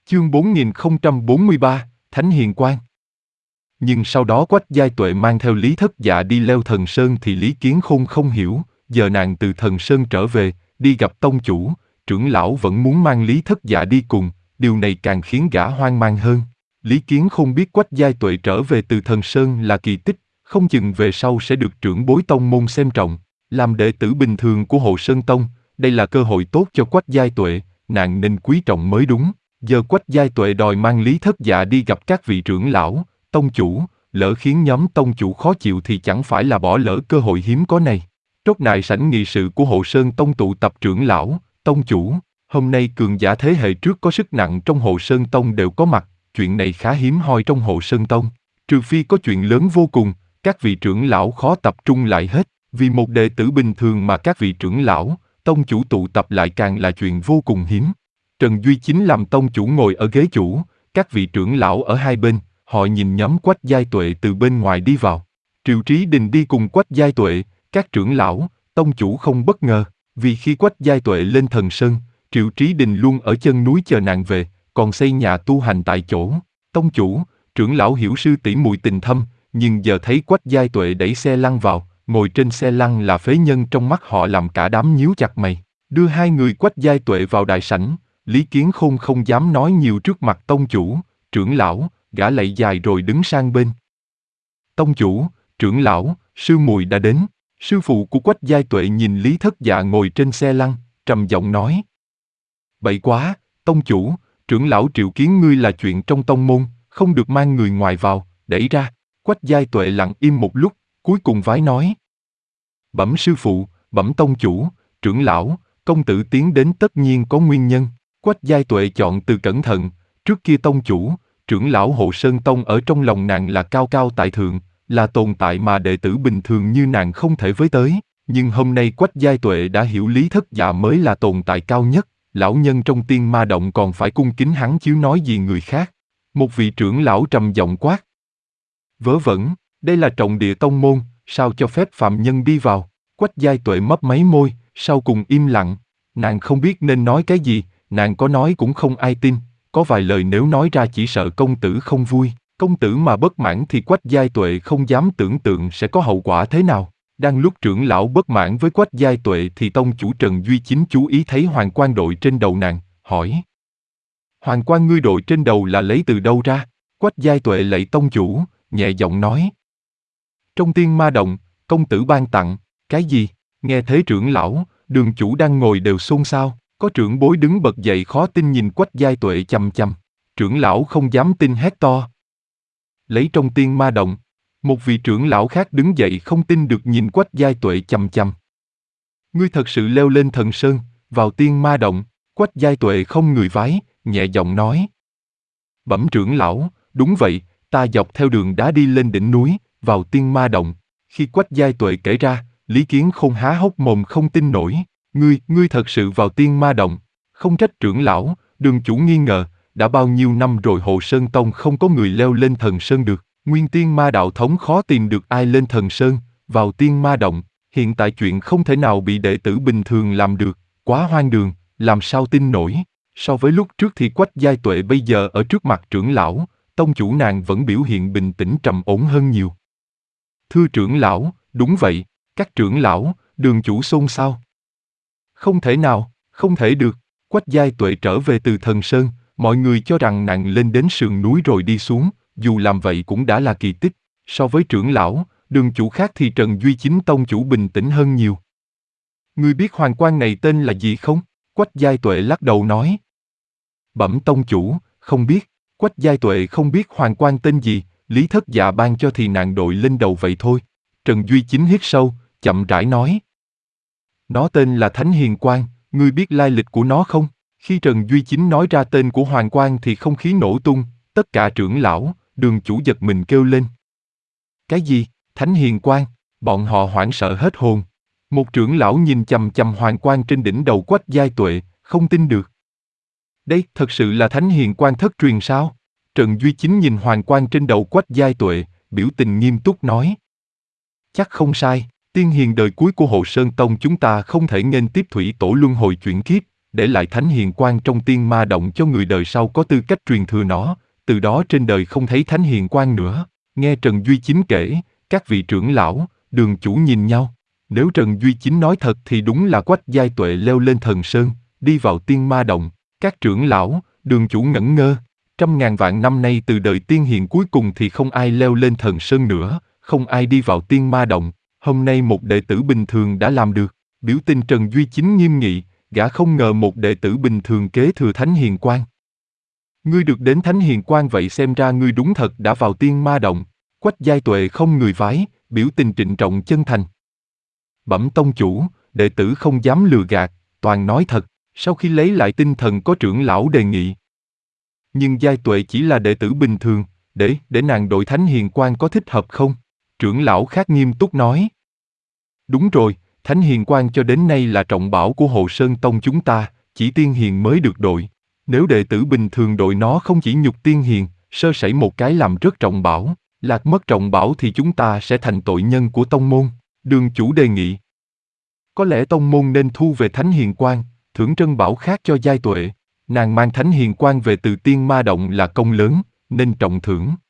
Chương 4043, Thánh Hiền Quang. Nhưng sau đó Quách Giai Tuệ mang theo Lý Thất Dạ đi leo Thần Sơn thì Lý Kiến Khôn không hiểu, giờ nàng từ Thần Sơn trở về, đi gặp tông chủ, trưởng lão vẫn muốn mang Lý Thất Dạ đi cùng, điều này càng khiến gã hoang mang hơn. Lý Kiến Khôn biết Quách Giai Tuệ trở về từ Thần Sơn là kỳ tích, không chừng về sau sẽ được trưởng bối tông môn xem trọng. Làm đệ tử bình thường của Hộ Sơn Tông, đây là cơ hội tốt cho Quách Giai Tuệ, nàng nên quý trọng mới đúng. Giờ Quách Giai Tuệ đòi mang Lý Thất Dạ đi gặp các vị trưởng lão, tông chủ, lỡ khiến nhóm tông chủ khó chịu thì chẳng phải là bỏ lỡ cơ hội hiếm có này. Trốt đại sảnh nghị sự của Hộ Sơn Tông tụ tập trưởng lão, tông chủ, hôm nay cường giả thế hệ trước có sức nặng trong Hộ Sơn Tông đều có mặt, chuyện này khá hiếm hoi trong Hộ Sơn Tông. Trừ phi có chuyện lớn vô cùng, các vị trưởng lão khó tập trung lại hết, vì một đệ tử bình thường mà các vị trưởng lão, tông chủ tụ tập lại càng là chuyện vô cùng hiếm. Trần Duy Chính làm tông chủ ngồi ở ghế chủ, các vị trưởng lão ở hai bên, họ nhìn nhóm Quách Giai Tuệ từ bên ngoài đi vào. Triệu Trí Đình đi cùng Quách Giai Tuệ, các trưởng lão, tông chủ không bất ngờ, vì khi Quách Giai Tuệ lên Thần Sơn, Triệu Trí Đình luôn ở chân núi chờ nàng về, còn xây nhà tu hành tại chỗ. Tông chủ, trưởng lão hiểu sư tỷ muội tình thâm, nhưng giờ thấy Quách Giai Tuệ đẩy xe lăn vào, ngồi trên xe lăn là phế nhân trong mắt họ làm cả đám nhíu chặt mày. Đưa hai người Quách Giai Tuệ vào đại sảnh, Lý Kiến Khôn không dám nói nhiều trước mặt tông chủ, trưởng lão, gã lạy dài rồi đứng sang bên. Tông chủ, trưởng lão, sư muội đã đến. Sư phụ của Quách Giai Tuệ nhìn Lý Thất Dạ ngồi trên xe lăn, trầm giọng nói. Bậy quá, tông chủ, trưởng lão triệu kiến ngươi là chuyện trong tông môn, không được mang người ngoài vào, đẩy ra. Quách Giai Tuệ lặng im một lúc, cuối cùng vái nói. Bẩm sư phụ, bẩm tông chủ, trưởng lão, công tử tiến đến tất nhiên có nguyên nhân. Quách Giai Tuệ chọn từ cẩn thận, trước kia tông chủ, trưởng lão Hộ Sơn Tông ở trong lòng nàng là cao cao tại thượng, là tồn tại mà đệ tử bình thường như nàng không thể với tới. Nhưng hôm nay Quách Giai Tuệ đã hiểu Lý Thất Dạ mới là tồn tại cao nhất, lão nhân trong Tiên Ma Động còn phải cung kính hắn chứ nói gì người khác. Một vị trưởng lão trầm giọng quát. Vớ vẩn, đây là trọng địa tông môn, sao cho phép phạm nhân đi vào? Quách Giai Tuệ mấp máy môi, sau cùng im lặng, nàng không biết nên nói cái gì, nàng có nói cũng không ai tin, có vài lời nếu nói ra chỉ sợ công tử không vui, công tử mà bất mãn thì Quách Giai Tuệ không dám tưởng tượng sẽ có hậu quả thế nào. Đang lúc trưởng lão bất mãn với Quách Giai Tuệ thì tông chủ Trần Duy Chính chú ý thấy hoàng quan đội trên đầu nàng, hỏi. Hoàng quan ngươi đội trên đầu là lấy từ đâu ra? Quách Giai Tuệ lạy tông chủ, nhẹ giọng nói. Trong Tiên Ma Động, công tử ban tặng, cái gì? Nghe thế trưởng lão, đường chủ đang ngồi đều xôn xao, có trưởng bối đứng bật dậy khó tin nhìn Quách Giai Tuệ chằm chằm. Trưởng lão không dám tin hét to. Lấy trong Tiên Ma Động, một vị trưởng lão khác đứng dậy không tin được nhìn Quách Giai Tuệ chằm chằm. Ngươi thật sự leo lên Thần Sơn, vào Tiên Ma Động? Quách Giai Tuệ không người vái, nhẹ giọng nói. Bẩm trưởng lão, đúng vậy, ta dọc theo đường đá đi lên đỉnh núi, vào Tiên Ma Động. Khi Quách Giai Tuệ kể ra, Lý Kiến Khôn há hốc mồm không tin nổi. Ngươi thật sự vào Tiên Ma Động? Không trách trưởng lão, đường chủ nghi ngờ, đã bao nhiêu năm rồi Hộ Sơn Tông không có người leo lên Thần Sơn được. Nguyên Tiên Ma đạo thống khó tìm được ai lên Thần Sơn, vào Tiên Ma Động. Hiện tại chuyện không thể nào bị đệ tử bình thường làm được, quá hoang đường, làm sao tin nổi. So với lúc trước thì Quách Giai Tuệ bây giờ ở trước mặt trưởng lão, tông chủ nàng vẫn biểu hiện bình tĩnh trầm ổn hơn nhiều. Thưa trưởng lão, đúng vậy, các trưởng lão, đường chủ xôn xao. Không thể nào, không thể được. Quách Giai Tuệ trở về từ Thần Sơn, mọi người cho rằng nàng lên đến sườn núi rồi đi xuống, dù làm vậy cũng đã là kỳ tích. So với trưởng lão, đường chủ khác thì Trần Duy Chính tông chủ bình tĩnh hơn nhiều. Ngươi biết hoàng quan này tên là gì không? Quách Giai Tuệ lắc đầu nói. Bẩm tông chủ, không biết. Quách Giai Tuệ không biết hoàng quan tên gì, Lý Thất Dạ ban cho thì nàng đội lên đầu vậy thôi. Trần Duy Chính hít sâu, chậm rãi nói. Nó tên là Thánh Hiền Quang, ngươi biết lai lịch của nó không? Khi Trần Duy Chính nói ra tên của hoàng quan thì không khí nổ tung, tất cả trưởng lão, đường chủ giật mình kêu lên. Cái gì? Thánh Hiền Quang? Bọn họ hoảng sợ hết hồn. Một trưởng lão nhìn chằm chằm hoàng quan trên đỉnh đầu Quách Giai Tuệ, không tin được. Đây thật sự là Thánh Hiền Quang thất truyền sao? Trần Duy Chính nhìn hoàng quan trên đầu Quách Giai Tuệ, biểu tình nghiêm túc nói. Chắc không sai, tiên hiền đời cuối của Hộ Sơn Tông chúng ta không thể nghênh tiếp thủy tổ luân hồi chuyển kiếp, để lại thánh hiền quang trong tiên ma động cho người đời sau có tư cách truyền thừa nó, từ đó trên đời không thấy thánh hiền quang nữa. Nghe Trần Duy Chính kể, các vị trưởng lão, Đường chủ nhìn nhau. Nếu Trần Duy Chính nói thật thì đúng là Quách Giai Tuệ leo lên thần sơn, đi vào tiên ma động. Các trưởng lão, Đường chủ ngẩn ngơ. Trăm ngàn vạn năm nay từ đời tiên hiền cuối cùng thì không ai leo lên thần sơn nữa, không ai đi vào tiên ma động. Hôm nay một đệ tử bình thường đã làm được. Biểu tình Trần Duy Chính nghiêm nghị, gã không ngờ một đệ tử bình thường kế thừa thánh hiền quang. Ngươi được đến thánh hiền quang vậy xem ra ngươi đúng thật đã vào tiên ma động. Quách Giai Tuệ không người vái, biểu tình trịnh trọng chân thành. Bẩm tông chủ, đệ tử không dám lừa gạt, toàn nói thật. Sau khi lấy lại tinh thần có trưởng lão đề nghị. Nhưng Giai Tuệ chỉ là đệ tử bình thường, để nàng đội thánh hiền quang có thích hợp không? Trưởng lão khác nghiêm túc nói. Đúng rồi, thánh hiền quang cho đến nay là trọng bảo của Hồ Sơn Tông chúng ta, chỉ tiên hiền mới được đội. Nếu đệ tử bình thường đội nó không chỉ nhục tiên hiền, sơ sẩy một cái làm rớt trọng bảo, lạc mất trọng bảo thì chúng ta sẽ thành tội nhân của tông môn. Đường chủ đề nghị. Có lẽ tông môn nên thu về thánh hiền quang, thưởng trân bảo khác cho Giai Tuệ. Nàng mang thánh hiền quang về từ tiên ma động là công lớn, nên trọng thưởng.